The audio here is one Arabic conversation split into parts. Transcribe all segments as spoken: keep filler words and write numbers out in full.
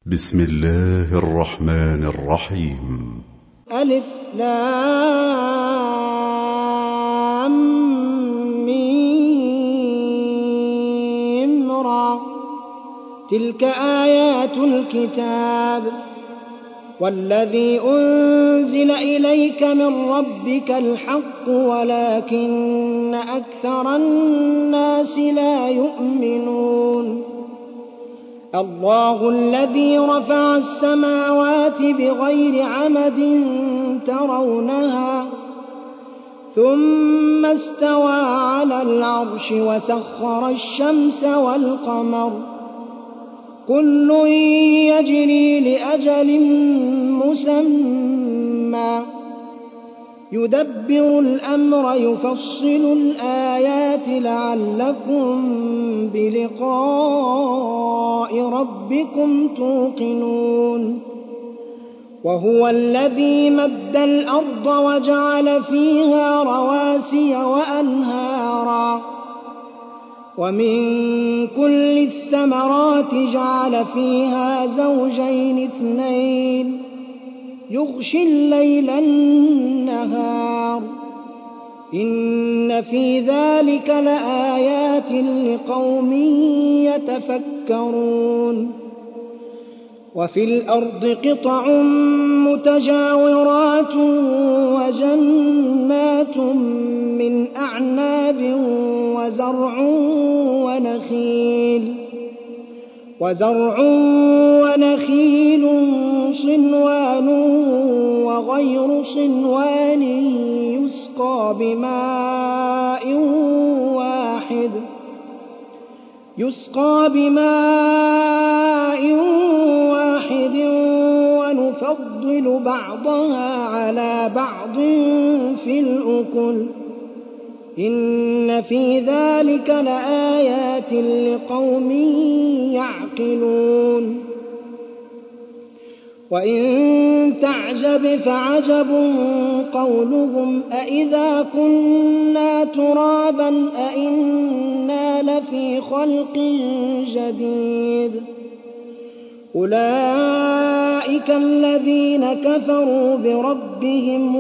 بسم الله الرحمن الرحيم. ألف لام ميم را، تلك آيات الكتاب والذي أنزل إليك من ربك الحق ولكن أكثر الناس لا يؤمنون. الله الذي رفع السماوات بغير عمد ترونها ثم استوى على العرش وسخر الشمس والقمر كل يجري لأجل مسمى يدبر الأمر يفصل الآيات لعلكم بلقاء ربكم توقنون. وهو الذي مد الأرض وجعل فيها رواسي وأنهارا ومن كل الثمرات جعل فيها زوجين اثنين يغشي الليل النهار إن في ذلك لآيات لقوم يتفكرون. وفي الأرض قطع متجاورات وجنات من أعناب وزرع ونخيل وزرع ونخيل صنوان وغير صنوان يسقى بماء واحد يسقى بماء واحد ونفضل بعضها على بعض في الأكل إن في ذلك لآيات لقوم يعقلون. وإن تعجب فعجب قولهم أإذا كنا ترابا أإنا لفي خلق جديد أولئك الذين كفروا بربهم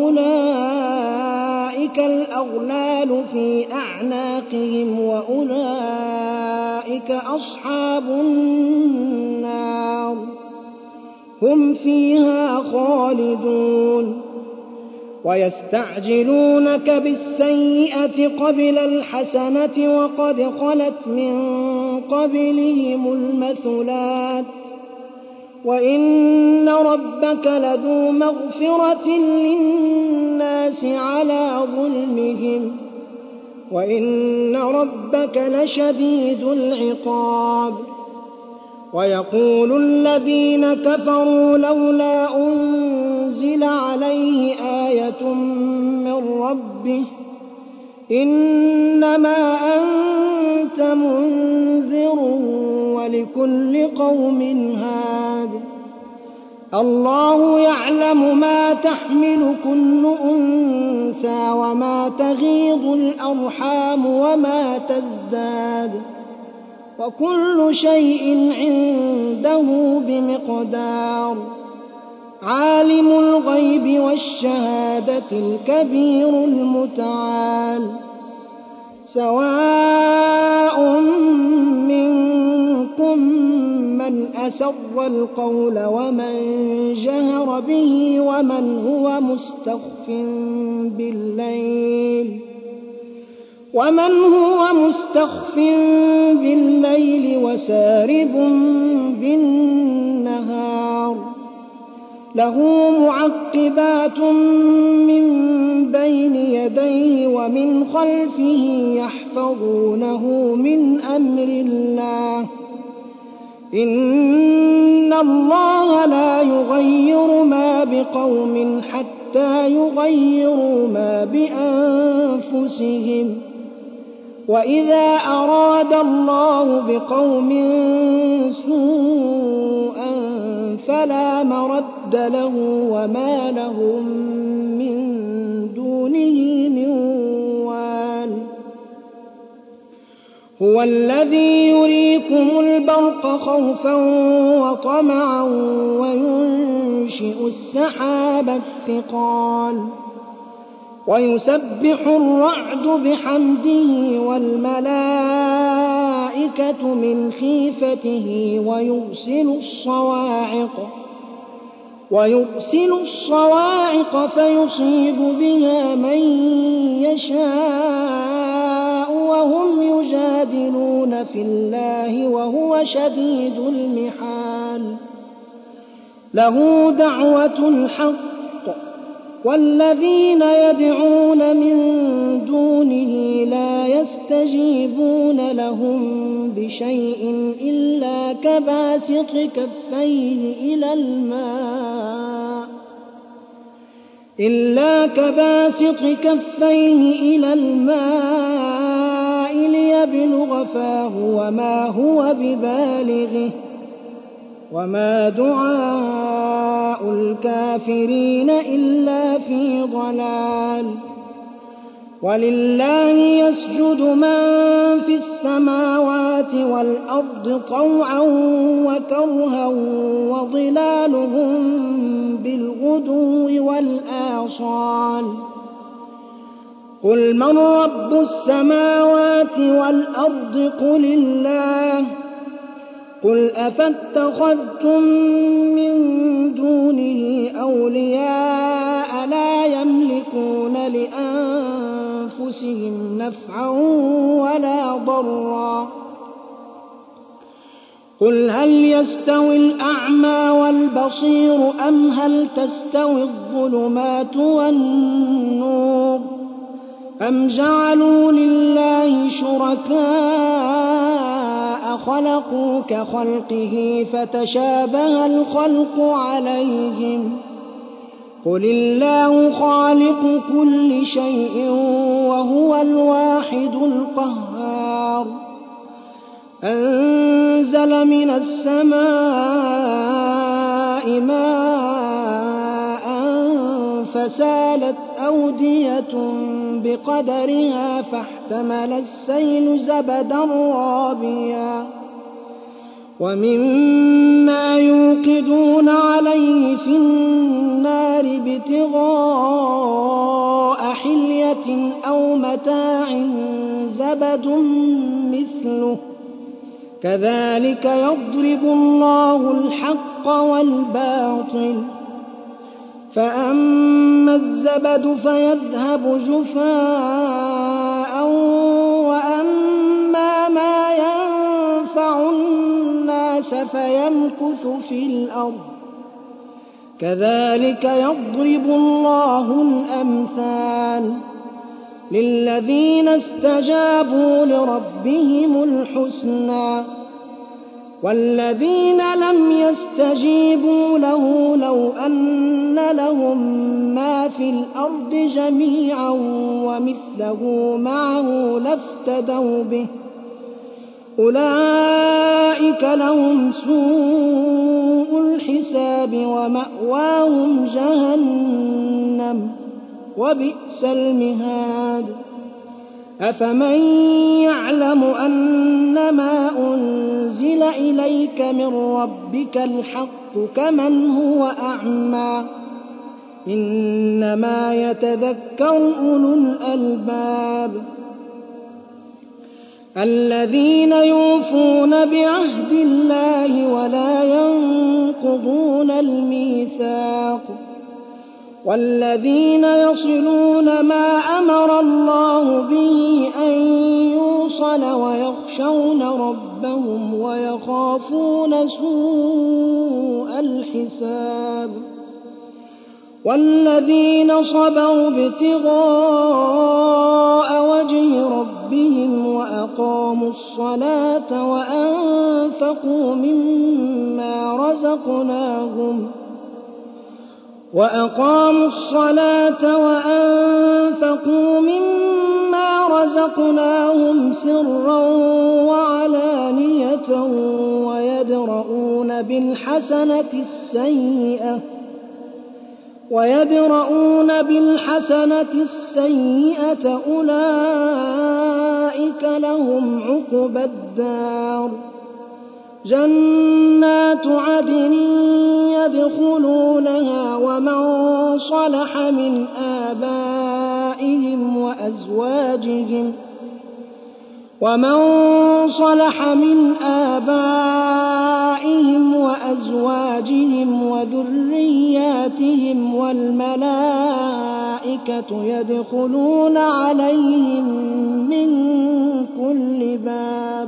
وأولئك الأغلال في أعناقهم وأولئك أصحاب النار هم فيها خالدون. ويستعجلونك بالسيئة قبل الحسنة وقد خلت من قبلهم المثلات وإن ربك لذو مغفرة للناس على ظلمهم وإن ربك لشديد العقاب. ويقول الذين كفروا لولا أنزل عليه آية من ربه إنما أنت منذر ولكل قوم هاد الله يعلم ما تحمل كل أنثى وما تغيض الأرحام وما تزداد وكل شيء عنده بمقدار. عالم الغيب والشهادة الكبير المتعال سواء منكم من أسر القول ومن جهر به ومن هو مستخف بالليل ومن هو مستخف بالليل وسارب بالنهار له معقبات من بين يديه ومن خلفه يحفظونه من أمر الله إن الله لا يغير ما بقوم حتى يغيروا ما بأنفسهم وإذا أراد الله بقوم سوءا فلا مرد له وما لهم من دونه من وال هو الذي يريكم البرق خوفا وطمعا وينشئ السحاب الثقال ويسبح الرعد بحمده والملائكة من خيفته ويرسل الصواعق ويرسل الصواعق فيصيب بها من يشاء وهم يجادلون في الله وهو شديد المحال له دعوة الحق والذين يدعون من دونه لا يستجيبون لهم بشيء إلا كباسط كفيه إلى الماء إلا كباسط كفيه إلى الماء ليبلغ فاه وما هو ببالغه وما دعاء الكافرين إلا في ضلال ولله يسجد من في السماوات والأرض طوعا وكرها وظلالهم بالغدو والآصال قل من رب السماوات والأرض قل الله قل أفاتخذتم من دونه أولياء لا يملكون لأنفسهم نفعا ولا ضرا قل هل يستوي الأعمى والبصير أم هل تستوي الظلمات والنور أم جعلوا لله شركاء خلقوا كخلقه فتشابه الخلق عليهم قل الله خالق كل شيء وهو الواحد القهار أنزل من السماء ماء فسالت أودية بقدرها فاحتمل السيل زبدا رابيا ومما يوقدون عليه في النار ابتغاء حلية أو متاع زبد مثله كذلك يضرب الله الحق والباطل فأما الزبد فيذهب جفاء وأما ما ينفع الناس فيمكث في الأرض كذلك يضرب الله الأمثال للذين استجابوا لربهم الحسنى والذين لم يستجيبوا له لو أن لهم ما في الأرض جميعا ومثله معه لافتدوا به أولئك لهم سوء الحساب ومأواهم جهنم وبئس المهاد أفمن يعلم أنما أنزل إليك من ربك الحق كمن هو أعمى إنما يتذكر أولو الألباب الذين يوفون بعهد الله ولا ينقضون الميثاق والذين يصلون ما أمر الله به أن يوصل ويخشون ربهم ويخافون سوء الحساب والذين صبروا ابتغاء وجه ربهم وأقاموا الصلاة وأنفقوا مما رزقناهم وأقاموا الصلاة وأنفقوا مما رزقناهم سرا وعلانية ويدرؤون بالحسنة السيئة ويدرؤون بالحسنة السيئة أولئك لهم عقبى الدار جنات عدن يدخلونها ومن صلح من آبائهم وأزواجهم ومن صلح من آبائهم وأزواجهم وذرياتهم والملائكة يدخلون عليهم من كل باب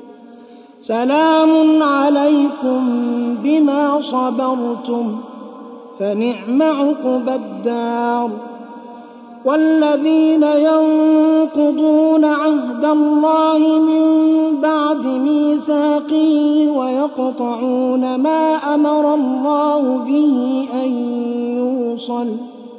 سلام عليكم بما صبرتم فنعم عقبى الدار والذين ينقضون عهد الله من بعد ميثاقه ويقطعون ما أمر الله به أن يوصل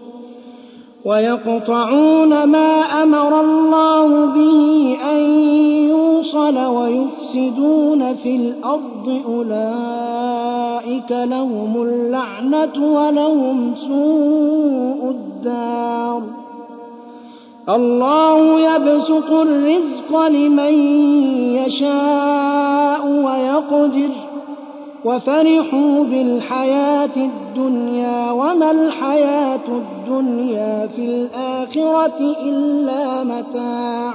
ويقطعون ما أمر الله به أن يوصل ويفسدون في الأرض أولئك لهم اللعنة ولهم سوء الدار الله يبسط الرزق لمن يشاء ويقدر وفرحوا بالحياة الدنيا وما الحياة الدنيا في الآخرة إلا متاع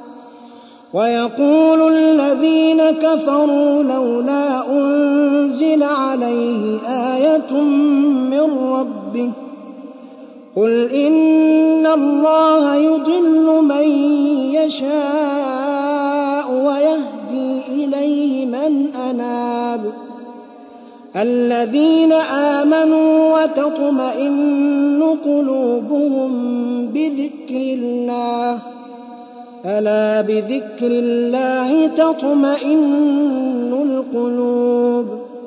ويقول الذين كفروا لولا أنزل عليه آية من ربه قل إن الله يضل من يشاء ويهدي إليه من أناب الذين آمنوا وتطمئن قلوبهم بذكر الله ألا بذكر الله تطمئن القلوب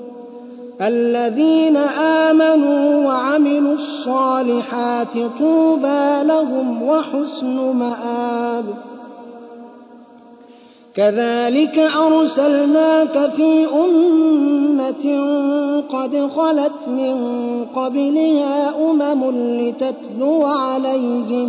الذين آمنوا وعملوا الصالحات طوبى لهم وحسن مآب كذلك أرسلناك في أمة قد خلت من قبلها أمم لتتلو عليهم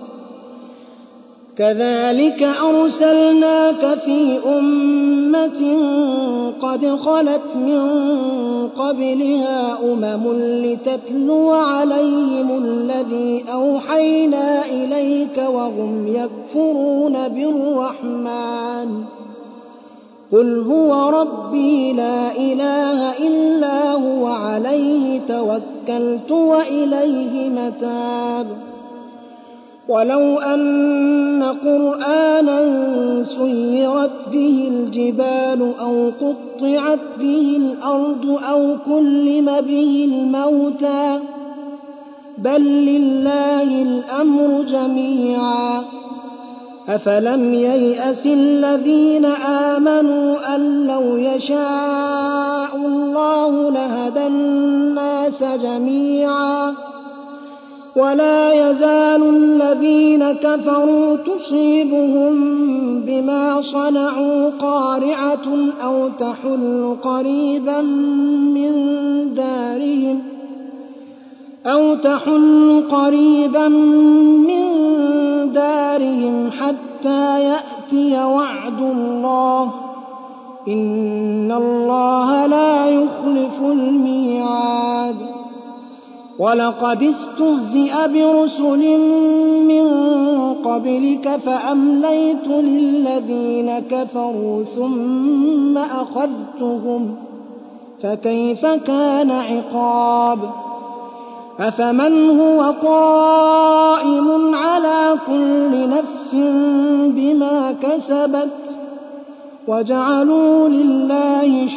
كذلك أرسلناك في أمة قد خلت من قبلها أمم لتتلو عليهم الذي أوحينا إليك وهم يكفرون بالرحمن قل هو ربي لا إله إلا هو عليه توكلت وإليه متاب ولو أن قرآنا سيرت به الجبال أو قطعت به الأرض أو كلم به الموتى بل لله الأمر جميعا أفلم ييأس الذين آمنوا أن لو يشاء الله لهدى الناس جميعا ولا يزال الذين كفروا تصيبهم بما صنعوا قارعة أو تحل قريبا من دارهم أو تحل قريبا من دارهم حتى يأتي وعد الله إن الله لا يخلف الميعاد ولقد استهزئ برسل من قبلك فأمليت للذين كفروا ثم أخذتهم فكيف كان عقاب أفمن هو قائم على كل نفس بما كسبت وجعلوا لله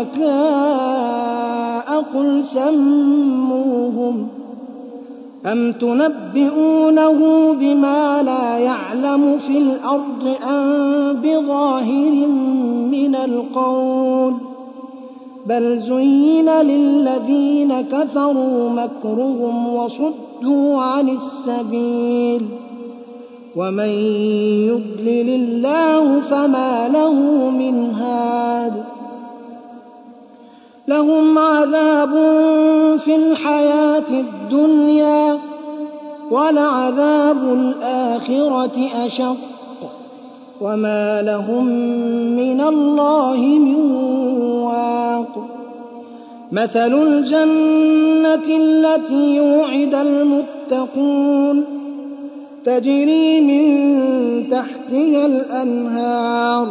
شركاء قل سموهم أم تنبئونه بما لا يعلم في الأرض أم بظاهر من القول بل زين للذين كفروا مكرهم وصدوا عن السبيل ومن يضلل الله فما له من هاد لهم عذاب في الحياة الدنيا ولعذاب الآخرة أشق وما لهم من الله من واق مثل الجنة التي وعد المتقون تجري من تحتها الأنهار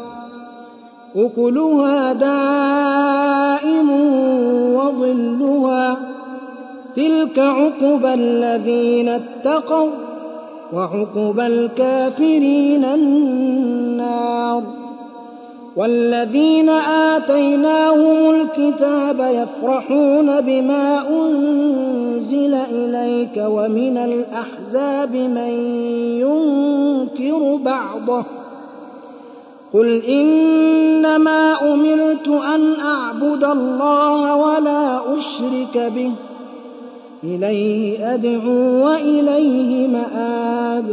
أكلها دائم وظلها تلك عقبى الذين اتقوا وعقبى الكافرين النار والذين آتيناهم الكتاب يفرحون بما أنزل إليك ومن الأحزاب من ينكر بعضه قل إنما أمرت أن أعبد الله ولا أشرك به إليه أدعو وإليه مآب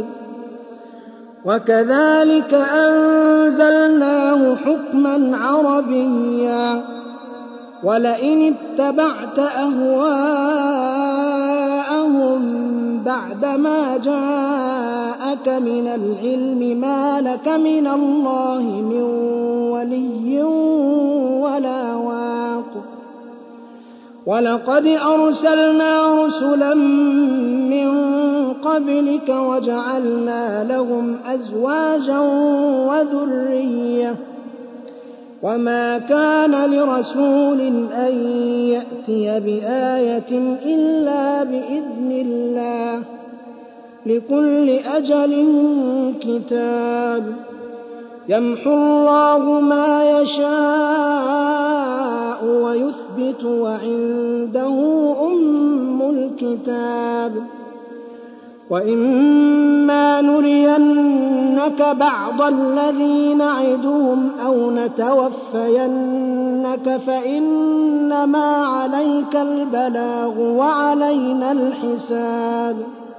وكذلك أنزلناه حكما عربيا ولئن اتبعت أهواءهم بعدما جاءك من العلم ما لك من الله من ولي ولا واق ولقد أرسلنا رسلا من قبلك وجعلنا لهم أزواجا وذرية وما كان لرسول أن يأتي بآية إلا بإذن الله لكل أجل كتاب يمحو الله ما يشاء ويثبت وعنده أم الكتاب وإما نرينك بعض الذي نعدهم أو نتوفينك فإنما عليك البلاغ وعلينا الحساب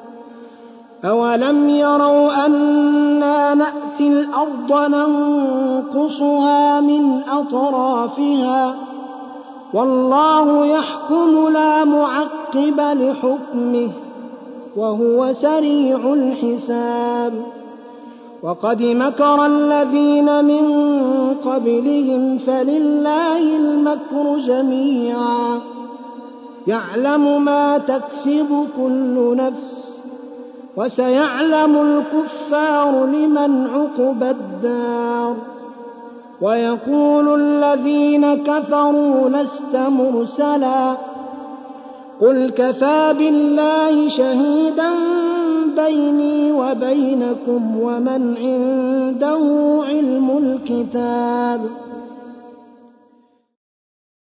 أولم يروا أنا نأتي الأرض ننقصها من أطرافها والله يحكم لا معقب لحكمه وهو سريع الحساب وقد مكر الذين من قبلهم فلله المكر جميعا يعلم ما تكسب كل نفس وسيعلم الكفار لمن عقبى الدار ويقول الذين كفروا لست مرسلا قل كفى بالله شهيدا بيني وبينكم ومن عنده علم الكتاب